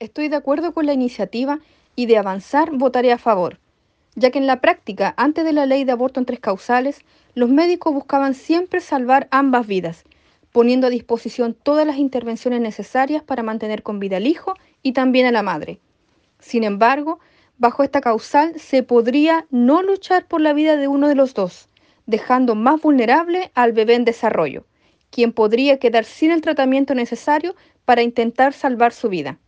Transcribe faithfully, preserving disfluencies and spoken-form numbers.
Estoy de acuerdo con la iniciativa y de avanzar votaré a favor, ya que en la práctica, antes de la ley de aborto en tres causales, los médicos buscaban siempre salvar ambas vidas, poniendo a disposición todas las intervenciones necesarias para mantener con vida al hijo y también a la madre. Sin embargo, bajo esta causal se podría no luchar por la vida de uno de los dos, dejando más vulnerable al bebé en desarrollo, quien podría quedar sin el tratamiento necesario para intentar salvar su vida.